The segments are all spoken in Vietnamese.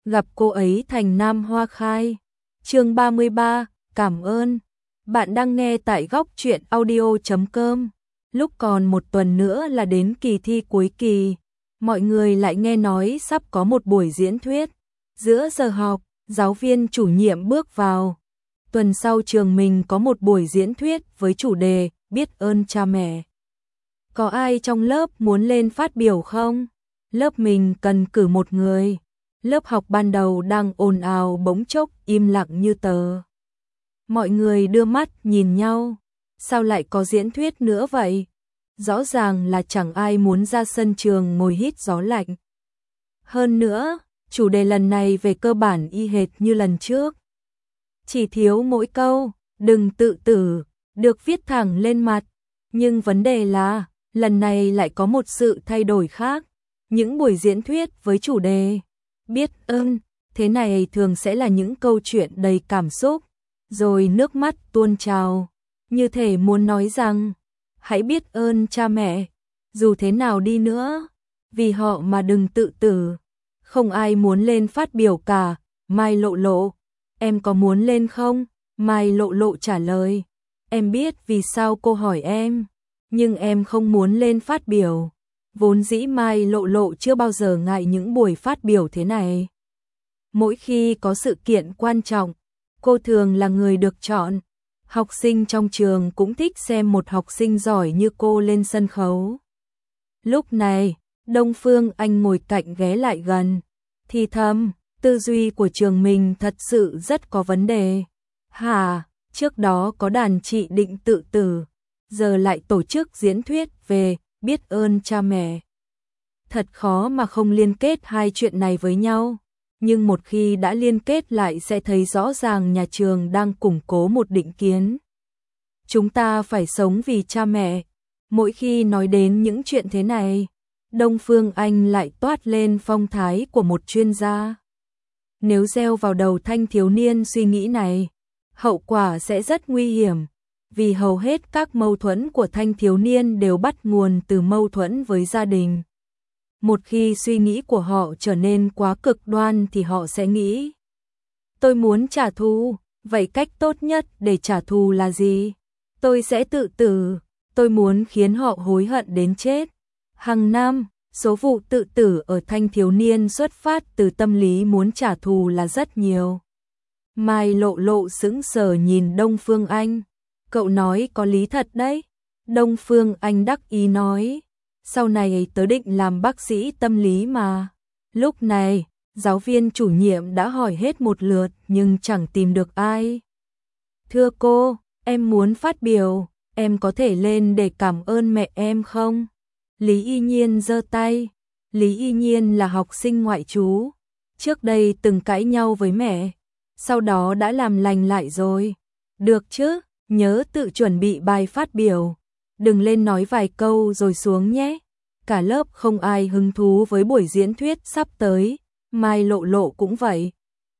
gặp cô ấy thành nam hoa khai. Chương 33, cảm ơn. Bạn đang nghe tại góc truyện audio.com. Lúc còn một tuần nữa là đến kỳ thi cuối kỳ, mọi người lại nghe nói sắp có một buổi diễn thuyết. Giữa giờ học, giáo viên chủ nhiệm bước vào. Tuần sau trường mình có một buổi diễn thuyết với chủ đề biết ơn cha mẹ. Có ai trong lớp muốn lên phát biểu không? Lớp mình cần cử một người. Lớp học ban đầu đang ồn ào bỗng chốc im lặng như tờ. Mọi người đưa mắt nhìn nhau. Sao lại có diễn thuyết nữa vậy? Rõ ràng là chẳng ai muốn ra sân trường ngồi hít gió lạnh. Hơn nữa, chủ đề lần này về cơ bản y hệt như lần trước. Chỉ thiếu mỗi câu, đừng tự tử, được viết thẳng lên mặt. Nhưng vấn đề là, lần này lại có một sự thay đổi khác. Những buổi diễn thuyết với chủ đề biết ơn, thế này thường sẽ là những câu chuyện đầy cảm xúc, rồi nước mắt tuôn trào, như thể muốn nói rằng, hãy biết ơn cha mẹ, dù thế nào đi nữa, vì họ mà đừng tự tử. Không ai muốn lên phát biểu cả. Mai Lộ Lộ, em có muốn lên không? Mai Lộ Lộ trả lời, em biết vì sao cô hỏi em, nhưng em không muốn lên phát biểu. Vốn dĩ Mai Lộ Lộ chưa bao giờ ngại những buổi phát biểu thế này. Mỗi khi có sự kiện quan trọng, cô thường là người được chọn. Học sinh trong trường cũng thích xem một học sinh giỏi như cô lên sân khấu. Lúc này, Đông Phương Anh ngồi cạnh ghé lại gần, thì thầm, tư duy của trường mình thật sự rất có vấn đề. Hả, trước đó có đàn chị định tự tử, giờ lại tổ chức diễn thuyết về biết ơn cha mẹ. Thật khó mà không liên kết hai chuyện này với nhau, nhưng một khi đã liên kết lại sẽ thấy rõ ràng nhà trường đang củng cố một định kiến. Chúng ta phải sống vì cha mẹ. Mỗi khi nói đến những chuyện thế này, Đông Phương Anh lại toát lên phong thái của một chuyên gia. Nếu gieo vào đầu thanh thiếu niên suy nghĩ này, hậu quả sẽ rất nguy hiểm, vì hầu hết các mâu thuẫn của thanh thiếu niên đều bắt nguồn từ mâu thuẫn với gia đình. Một khi suy nghĩ của họ trở nên quá cực đoan thì họ sẽ nghĩ, tôi muốn trả thù, vậy cách tốt nhất để trả thù là gì? Tôi sẽ tự tử, tôi muốn khiến họ hối hận đến chết. Hàng năm, số vụ tự tử ở thanh thiếu niên xuất phát từ tâm lý muốn trả thù là rất nhiều. Mai Lộ Lộ sững sờ nhìn Đông Phương Anh. Cậu nói có lý thật đấy. Đông Phương Anh đắc ý nói, sau này tớ định làm bác sĩ tâm lý mà. Lúc này, giáo viên chủ nhiệm đã hỏi hết một lượt nhưng chẳng tìm được ai. Thưa cô, em muốn phát biểu, em có thể lên để cảm ơn mẹ em không? Lý Y Nhiên giơ tay. Lý Y Nhiên là học sinh ngoại trú, trước đây từng cãi nhau với mẹ, sau đó đã làm lành lại rồi. Được chứ, nhớ tự chuẩn bị bài phát biểu, đừng lên nói vài câu rồi xuống nhé. Cả lớp không ai hứng thú với buổi diễn thuyết sắp tới, Mai Lộ Lộ cũng vậy.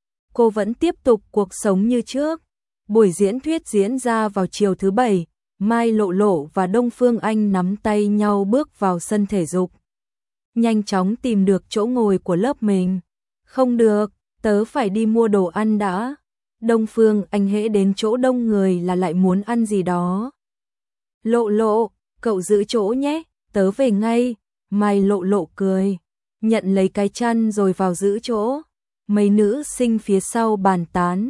Cô vẫn tiếp tục cuộc sống như trước. Buổi diễn thuyết diễn ra vào chiều thứ Bảy, Mai Lộ Lộ và Đông Phương Anh nắm tay nhau bước vào sân thể dục. Nhanh chóng tìm được chỗ ngồi của lớp mình. Không được, tớ phải đi mua đồ ăn đã. Đông Phương Anh hễ đến chỗ đông người là lại muốn ăn gì đó. Lộ Lộ, cậu giữ chỗ nhé, tớ về ngay. Mai Lộ Lộ cười, nhận lấy cái chăn rồi vào giữ chỗ. Mấy nữ sinh phía sau bàn tán.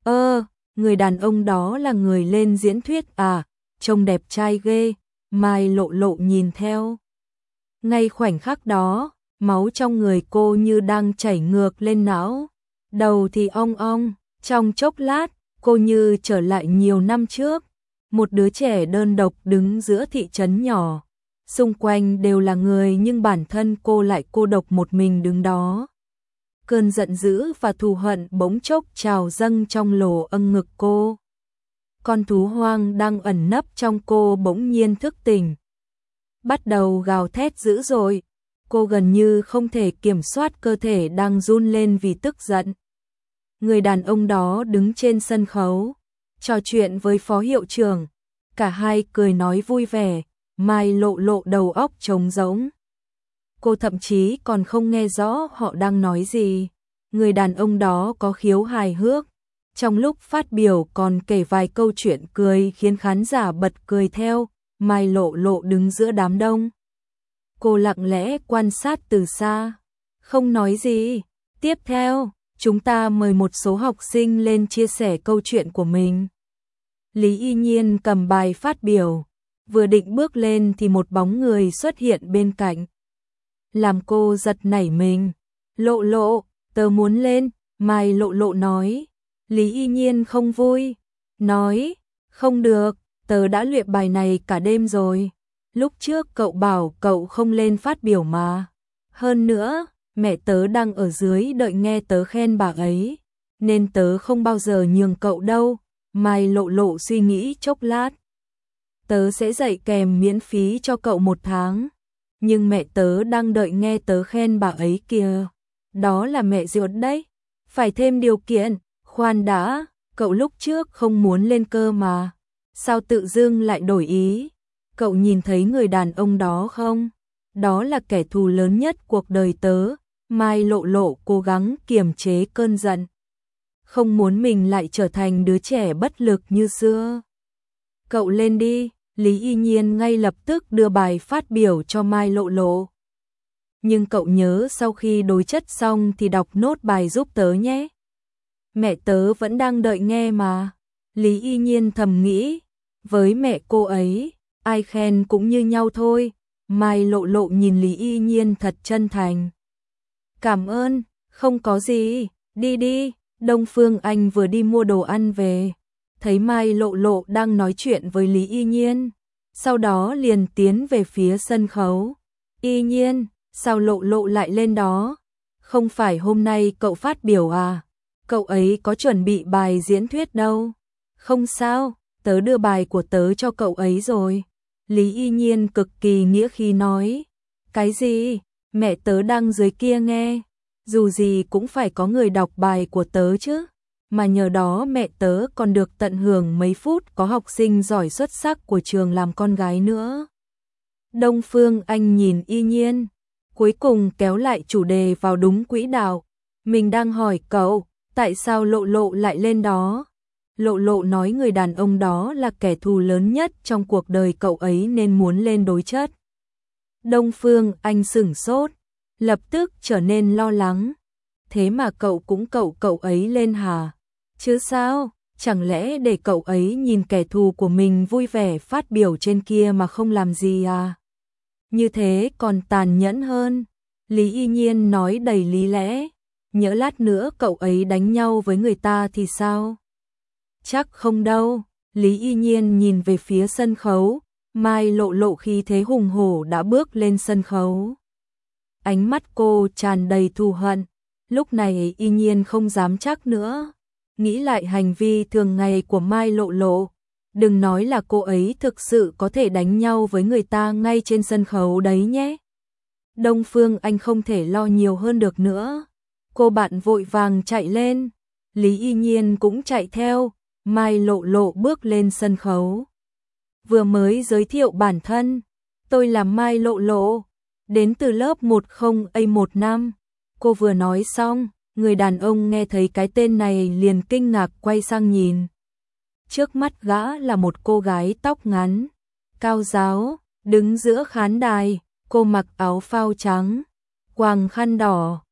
Người đàn ông đó là người lên diễn thuyết à, trông đẹp trai ghê. Mai Lộ Lộ nhìn theo. Ngay khoảnh khắc đó, máu trong người cô như đang chảy ngược lên não. Đầu thì ong ong, trong chốc lát, cô như trở lại nhiều năm trước. Một đứa trẻ đơn độc đứng giữa thị trấn nhỏ. Xung quanh đều là người nhưng bản thân cô lại cô độc một mình đứng đó. Cơn giận dữ và thù hận bỗng chốc trào dâng trong lỗ âng ngực cô. Con thú hoang đang ẩn nấp trong cô bỗng nhiên thức tỉnh. Bắt đầu gào thét dữ dội. Cô gần như không thể kiểm soát cơ thể đang run lên vì tức giận. Người đàn ông đó đứng trên sân khấu, trò chuyện với phó hiệu trưởng. Cả hai cười nói vui vẻ, Mai Lộ Lộ đầu óc trống rỗng. Cô thậm chí còn không nghe rõ họ đang nói gì. người đàn ông đó có khiếu hài hước. Trong lúc phát biểu còn kể vài câu chuyện cười khiến khán giả bật cười theo. Mai Lộ Lộ đứng giữa đám đông. Cô lặng lẽ quan sát từ xa, không nói gì. Tiếp theo, chúng ta mời một số học sinh lên chia sẻ câu chuyện của mình. Lý Y Nhiên cầm bài phát biểu, vừa định bước lên thì một bóng người xuất hiện bên cạnh. Làm cô giật nảy mình. Lộ Lộ, tớ muốn lên, Mai Lộ Lộ nói. Lý Y Nhiên không vui, nói, không được, tớ đã luyện bài này cả đêm rồi. Lúc trước cậu bảo cậu không lên phát biểu mà. Hơn nữa, mẹ tớ đang ở dưới đợi nghe tớ khen bà ấy, nên tớ không bao giờ nhường cậu đâu. Mai Lộ Lộ suy nghĩ chốc lát. Tớ sẽ dạy kèm miễn phí cho cậu 1 tháng. Nhưng mẹ tớ đang đợi nghe tớ khen bà ấy kìa. Đó là mẹ ruột đấy. Phải thêm điều kiện. Khoan đã, cậu lúc trước không muốn lên cơ mà. Sao tự dưng lại đổi ý? Cậu nhìn thấy người đàn ông đó không? Đó là kẻ thù lớn nhất cuộc đời tớ. Mai Lộ Lộ cố gắng kiềm chế cơn giận. Không muốn mình lại trở thành đứa trẻ bất lực như xưa. Cậu lên đi, Lý Y Nhiên ngay lập tức đưa bài phát biểu cho Mai Lộ Lộ. Nhưng cậu nhớ sau khi đối chất xong thì đọc nốt bài giúp tớ nhé. Mẹ tớ vẫn đang đợi nghe mà. Lý Y Nhiên thầm nghĩ, với mẹ cô ấy, ai khen cũng như nhau thôi. Mai Lộ Lộ nhìn Lý Y Nhiên thật chân thành. Cảm ơn, không có gì, đi đi. Đông Phương Anh vừa đi mua đồ ăn về, thấy Mai Lộ Lộ đang nói chuyện với Lý Y Nhiên, sau đó liền tiến về phía sân khấu. Y Nhiên, sao Lộ Lộ lại lên đó? Không phải hôm nay cậu phát biểu à? Cậu ấy có chuẩn bị bài diễn thuyết đâu. Không sao, tớ đưa bài của tớ cho cậu ấy rồi. Lý Y Nhiên cực kỳ nghĩa khí nói. Cái gì? Mẹ tớ đang dưới kia nghe. Dù gì cũng phải có người đọc bài của tớ chứ. Mà nhờ đó mẹ tớ còn được tận hưởng mấy phút có học sinh giỏi xuất sắc của trường làm con gái nữa. Đông Phương Anh nhìn Y Nhiên, cuối cùng kéo lại chủ đề vào đúng quỹ đạo. Mình đang hỏi cậu, tại sao Lộ Lộ lại lên đó? Lộ Lộ nói người đàn ông đó là kẻ thù lớn nhất trong cuộc đời cậu ấy nên muốn lên đối chất. Đông Phương Anh sửng sốt, lập tức trở nên lo lắng. Thế mà cậu cũng cậu ấy lên hả? Chứ sao, chẳng lẽ để cậu ấy nhìn kẻ thù của mình vui vẻ phát biểu trên kia mà không làm gì à? Như thế còn tàn nhẫn hơn. Lý Y Nhiên nói đầy lý lẽ. Nhỡ lát nữa cậu ấy đánh nhau với người ta thì sao? Chắc không đâu. Lý Y Nhiên nhìn về phía sân khấu. Mai Lộ Lộ khi thế hùng hổ đã bước lên sân khấu. Ánh mắt cô tràn đầy thù hận. Lúc này Y Nhiên không dám chắc nữa. Nghĩ lại hành vi thường ngày của Mai Lộ Lộ. Đừng nói là cô ấy thực sự có thể đánh nhau với người ta ngay trên sân khấu đấy nhé. Đông Phương Anh không thể lo nhiều hơn được nữa. Cô bạn vội vàng chạy lên. Lý Y Nhiên cũng chạy theo. Mai Lộ Lộ bước lên sân khấu. Vừa mới giới thiệu bản thân. Tôi là Mai Lộ Lộ, đến từ lớp 10A15. Cô vừa nói xong, người đàn ông nghe thấy cái tên này liền kinh ngạc quay sang nhìn. Trước mắt gã là một cô gái tóc ngắn, cao ráo, đứng giữa khán đài. Cô mặc áo phao trắng, quàng khăn đỏ.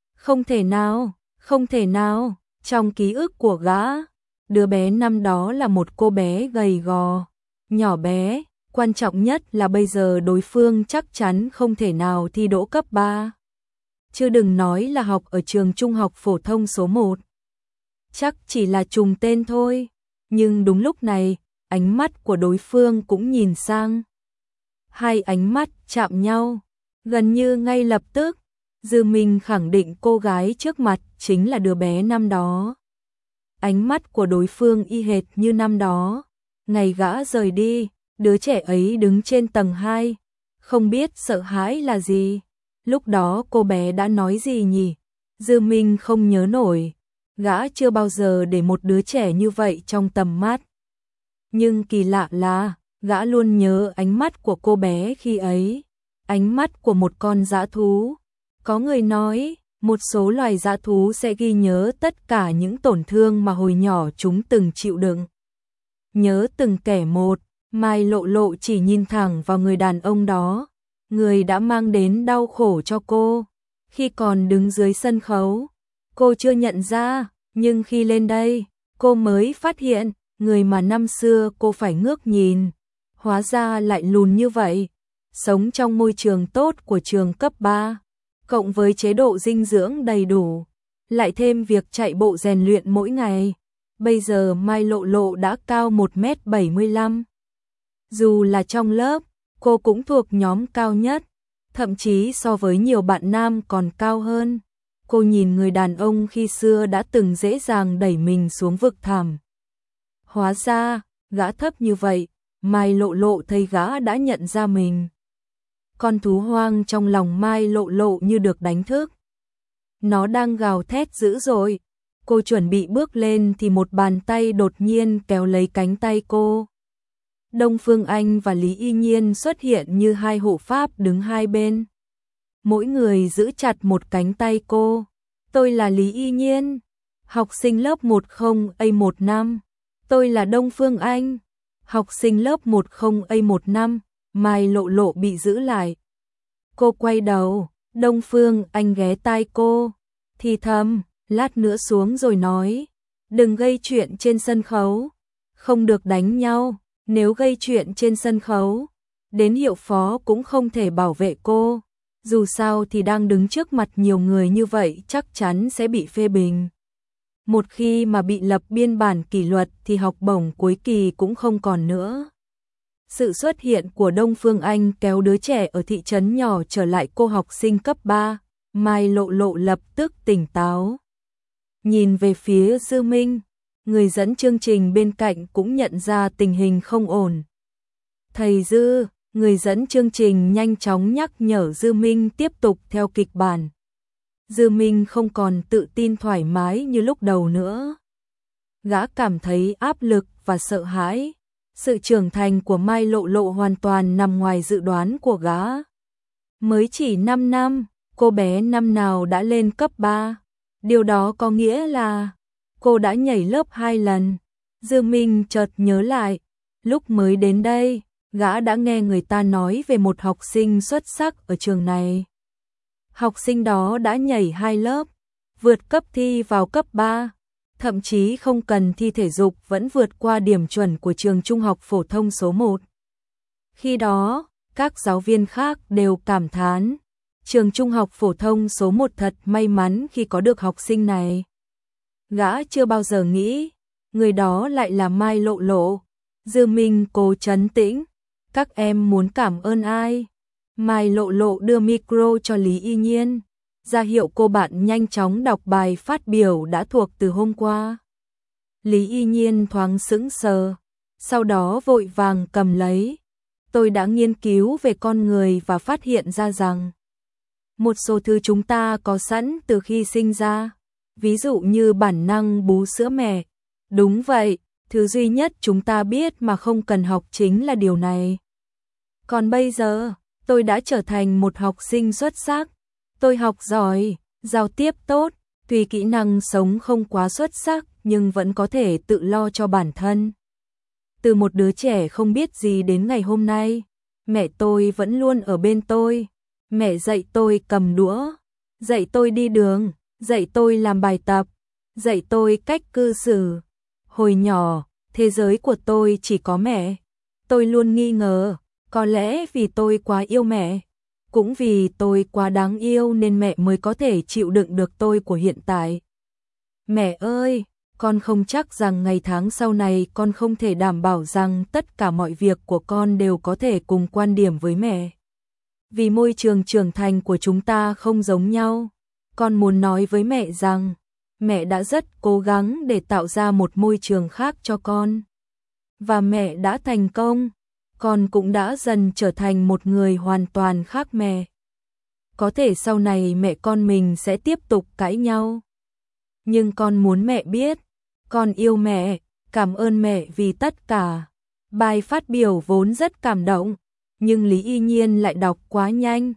Không thể nào, trong ký ức của gã, đứa bé năm đó là một cô bé gầy gò, nhỏ bé. Quan trọng nhất là bây giờ đối phương chắc chắn không thể nào thi đỗ cấp 3. Chứ đừng nói là học ở trường trung học phổ thông số 1. Chắc chỉ là trùng tên thôi. Nhưng đúng lúc này, ánh mắt của đối phương cũng nhìn sang. Hai ánh mắt chạm nhau. Gần như ngay lập tức, Dư Minh khẳng định cô gái trước mặt chính là đứa bé năm đó. Ánh mắt của đối phương y hệt như năm đó. Ngày gã rời đi, đứa trẻ ấy đứng trên tầng 2, không biết sợ hãi là gì. Lúc đó cô bé đã nói gì nhỉ? Dư Minh không nhớ nổi. Gã chưa bao giờ để một đứa trẻ như vậy trong tầm mắt. Nhưng kỳ lạ là, gã luôn nhớ ánh mắt của cô bé khi ấy. Ánh mắt của một con dã thú. Có người nói, Một số loài dã thú sẽ ghi nhớ tất cả những tổn thương mà hồi nhỏ chúng từng chịu đựng. Nhớ từng kẻ một, Mai Lộ Lộ chỉ nhìn thẳng vào người đàn ông đó, người đã mang đến đau khổ cho cô. Khi còn đứng dưới sân khấu, cô chưa nhận ra, nhưng khi lên đây, cô mới phát hiện, người mà năm xưa cô phải ngước nhìn, hóa ra lại lùn như vậy. Sống trong môi trường tốt của trường cấp 3, cộng với chế độ dinh dưỡng đầy đủ, lại thêm việc chạy bộ rèn luyện mỗi ngày. Bây giờ Mai Lộ Lộ đã cao 1m75. Dù là trong lớp, cô cũng thuộc nhóm cao nhất, thậm chí so với nhiều bạn nam còn cao hơn. Cô nhìn người đàn ông khi xưa đã từng dễ dàng đẩy mình xuống vực thẳm. Hóa ra, gã thấp như vậy, Mai Lộ Lộ thấy gã đã nhận ra mình. Con thú hoang trong lòng Mai Lộ Lộ như được đánh thức. Nó đang gào thét dữ dội. Cô chuẩn bị bước lên thì một bàn tay đột nhiên kéo lấy cánh tay cô. Đông Phương Anh và Lý Y Nhiên xuất hiện như hai hộ pháp đứng hai bên. Mỗi người giữ chặt một cánh tay cô. Tôi là Lý Y Nhiên, học sinh lớp 10A15. Tôi là Đông Phương Anh, học sinh lớp 10A15. Mai Lộ Lộ bị giữ lại. Cô quay đầu, Đông Phương Anh ghé tai cô, thì thầm, lát nữa xuống rồi nói. Đừng gây chuyện trên sân khấu, không được đánh nhau, nếu gây chuyện trên sân khấu, đến hiệu phó cũng không thể bảo vệ cô. Dù sao thì đang đứng trước mặt nhiều người như vậy chắc chắn sẽ bị phê bình. Một khi mà bị lập biên bản kỷ luật thì học bổng cuối kỳ cũng không còn nữa. Sự xuất hiện của Đông Phương Anh kéo đứa trẻ ở thị trấn nhỏ trở lại cô học sinh cấp 3, Mai Lộ Lộ lập tức tỉnh táo. Nhìn về phía Dư Minh, người dẫn chương trình bên cạnh cũng nhận ra tình hình không ổn. Thầy Dư, người dẫn chương trình nhanh chóng nhắc nhở Dư Minh tiếp tục theo kịch bản. Dư Minh không còn tự tin thoải mái như lúc đầu nữa. Gã cảm thấy áp lực và sợ hãi. Sự trưởng thành của Mai Lộ Lộ hoàn toàn nằm ngoài dự đoán của gã. Mới chỉ 5 năm, cô bé năm nào đã lên cấp 3. Điều đó có nghĩa là cô đã nhảy lớp 2 lần. Dư Minh chợt nhớ lại, lúc mới đến đây, gã đã nghe người ta nói về một học sinh xuất sắc ở trường này. Học sinh đó đã nhảy 2 lớp, vượt cấp thi vào cấp 3. Thậm chí không cần thi thể dục vẫn vượt qua điểm chuẩn của trường trung học phổ thông số 1. Khi đó, các giáo viên khác đều cảm thán, trường trung học phổ thông số 1 thật may mắn khi có được học sinh này. Gã chưa bao giờ nghĩ, người đó lại là Mai Lộ Lộ. Dư Minh cố trấn tĩnh, các em muốn cảm ơn ai? Mai Lộ Lộ đưa micro cho Lý Y Nhiên, ra hiệu cô bạn nhanh chóng đọc bài phát biểu đã thuộc từ hôm qua. Lý Y Nhiên thoáng sững sờ, sau đó vội vàng cầm lấy. Tôi đã nghiên cứu về con người và phát hiện ra rằng một số thứ chúng ta có sẵn từ khi sinh ra, ví dụ như bản năng bú sữa mẹ. Đúng vậy, thứ duy nhất chúng ta biết mà không cần học chính là điều này. Còn bây giờ, tôi đã trở thành một học sinh xuất sắc. Tôi học giỏi, giao tiếp tốt, tuy kỹ năng sống không quá xuất sắc nhưng vẫn có thể tự lo cho bản thân. Từ một đứa trẻ không biết gì đến ngày hôm nay, mẹ tôi vẫn luôn ở bên tôi. Mẹ dạy tôi cầm đũa, dạy tôi đi đường, dạy tôi làm bài tập, dạy tôi cách cư xử. Hồi nhỏ, thế giới của tôi chỉ có mẹ. Tôi luôn nghi ngờ, có lẽ vì tôi quá yêu mẹ, cũng vì tôi quá đáng yêu nên mẹ mới có thể chịu đựng được tôi của hiện tại. Mẹ ơi, con không chắc rằng ngày tháng sau này con không thể đảm bảo rằng tất cả mọi việc của con đều có thể cùng quan điểm với mẹ. Vì môi trường trưởng thành của chúng ta không giống nhau, con muốn nói với mẹ rằng mẹ đã rất cố gắng để tạo ra một môi trường khác cho con. Và mẹ đã thành công, con cũng đã dần trở thành một người hoàn toàn khác mẹ. Có thể sau này mẹ con mình sẽ tiếp tục cãi nhau. Nhưng con muốn mẹ biết, con yêu mẹ, cảm ơn mẹ vì tất cả. Bài phát biểu vốn rất cảm động, nhưng Lý Y Nhiên lại đọc quá nhanh.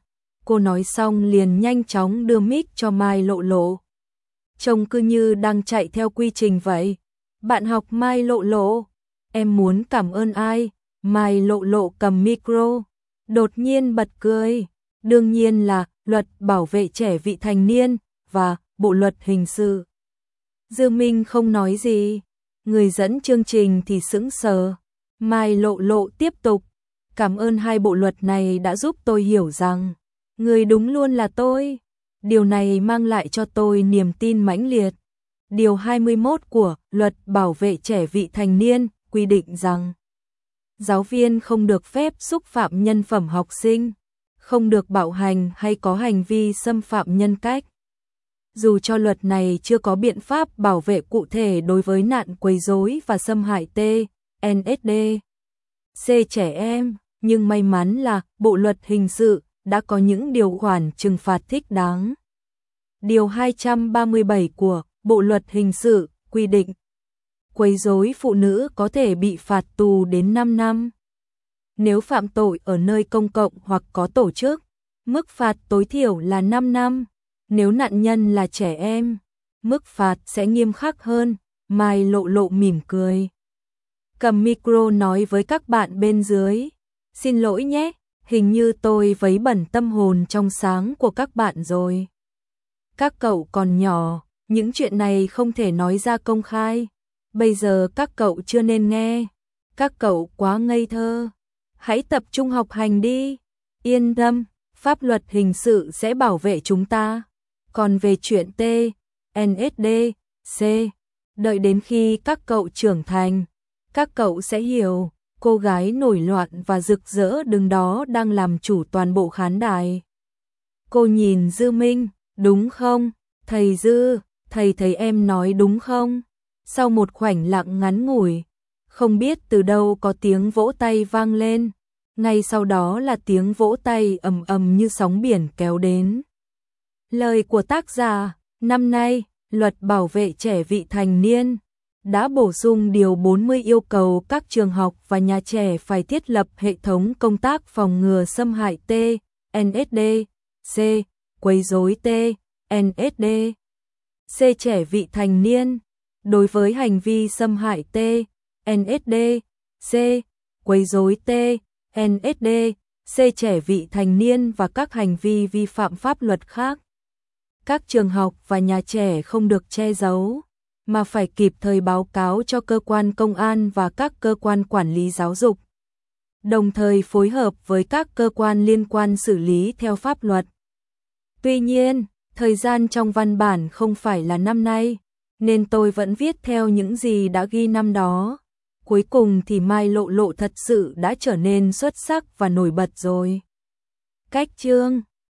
Cô nói xong liền nhanh chóng đưa mic cho Mai Lộ Lộ. Trông cứ như đang chạy theo quy trình vậy. Bạn học Mai Lộ Lộ, em muốn cảm ơn ai? Mai Lộ Lộ cầm micro, đột nhiên bật cười. Đương nhiên là luật bảo vệ trẻ vị thành niên và bộ luật hình sự. Dư Minh không nói gì, người dẫn chương trình thì sững sờ. Mai Lộ Lộ tiếp tục, cảm ơn hai bộ luật này đã giúp tôi hiểu rằng người đúng luôn là tôi. Điều này mang lại cho tôi niềm tin mãnh liệt. Điều 21 của Luật Bảo vệ trẻ vị thành niên quy định rằng giáo viên không được phép xúc phạm nhân phẩm học sinh, không được bạo hành hay có hành vi xâm phạm nhân cách. Dù cho luật này chưa có biện pháp bảo vệ cụ thể đối với nạn quấy rối và xâm hại TNSD C trẻ em, nhưng may mắn là Bộ luật hình sự đã có những điều khoản trừng phạt thích đáng. Điều 237 của Bộ luật hình sự quy định quấy rối phụ nữ có thể bị phạt tù đến 5 năm. Nếu phạm tội ở nơi công cộng hoặc có tổ chức, mức phạt tối thiểu là 5 năm. Nếu nạn nhân là trẻ em, mức phạt sẽ nghiêm khắc hơn. Mai Lộ Lộ mỉm cười, cầm micro nói với các bạn bên dưới. Xin lỗi nhé, hình như tôi vấy bẩn tâm hồn trong sáng của các bạn rồi. Các cậu còn nhỏ, những chuyện này không thể nói ra công khai. Bây giờ các cậu chưa nên nghe. Các cậu quá ngây thơ. Hãy tập trung học hành đi. Yên tâm, pháp luật hình sự sẽ bảo vệ chúng ta. Còn về chuyện TNSD C, đợi đến khi các cậu trưởng thành, các cậu sẽ hiểu. Cô gái nổi loạn và rực rỡ đứng đó đang làm chủ toàn bộ khán đài. Cô nhìn Dư Minh, đúng không? Thầy Dư, thầy thấy em nói đúng không? Sau một khoảnh lặng ngắn ngủi, không biết từ đâu có tiếng vỗ tay vang lên. Ngay sau đó là tiếng vỗ tay ầm ầm như sóng biển kéo đến. Lời của tác giả, năm nay, Luật Bảo vệ trẻ vị thành niên đã bổ sung điều 40 yêu cầu các trường học và nhà trẻ phải thiết lập hệ thống công tác phòng ngừa xâm hại TNSD C, quấy rối TNSD C trẻ vị thành niên. Đối với hành vi xâm hại TNSD C, quấy rối TNSD C trẻ vị thành niên và các hành vi vi phạm pháp luật khác, các trường học và nhà trẻ không được che giấu, mà phải kịp thời báo cáo cho cơ quan công an và các cơ quan quản lý giáo dục, đồng thời phối hợp với các cơ quan liên quan xử lý theo pháp luật. Tuy nhiên, thời gian trong văn bản không phải là năm nay, nên tôi vẫn viết theo những gì đã ghi năm đó. Cuối cùng thì Mai Lộ Lộ thật sự đã trở nên xuất sắc và nổi bật rồi. Cách chương